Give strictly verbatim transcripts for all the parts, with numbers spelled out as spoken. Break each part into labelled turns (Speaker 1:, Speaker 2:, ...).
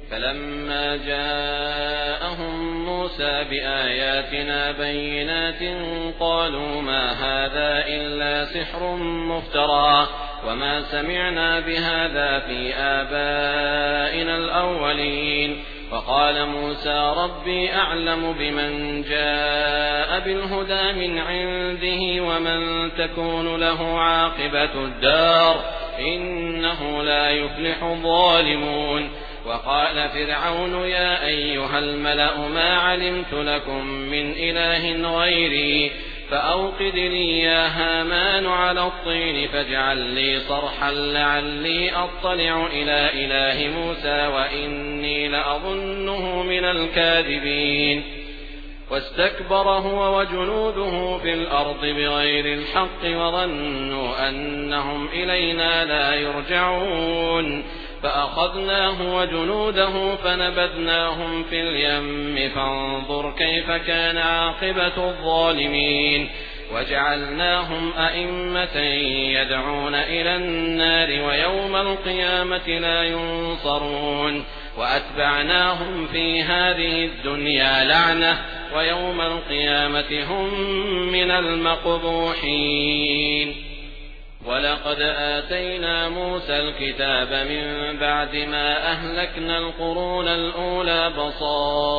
Speaker 1: فلما جاءهم موسى بآياتنا بينات قالوا ما هذا إلا سحر مفترى وما سمعنا بهذا في آبائنا الأولين. فقال موسى ربي أعلم بمن جاء بالهدى من عنده ومن تكون له عاقبة الدار إنه لا يفلح الظالمون. وقال فرعون يا أيها الملأ ما علمت لكم من إله غيري فأوقد لي يا هامان على الطين فاجعل لي صرحا لعلي أطلع إلى إله موسى وإني لأظنه من الكاذبين. واستكبر هو وجنوده في الأرض بغير الحق وظنوا أنهم إلينا لا يرجعون فأخذناه وجنوده فنبذناهم في اليم فانظر كيف كان عاقبة الظالمين. وجعلناهم أئمة يدعون إلى النار ويوم القيامة لا ينصرون. وأتبعناهم في هذه الدنيا لعنة ويوم القيامة هم من المقبوحين. ولقد آتينا موسى الكتاب من بعد ما أهلكنا القرون الأولى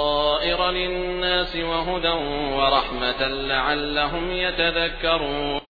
Speaker 1: بصائر للناس وهدى ورحمة لعلهم يتذكرون.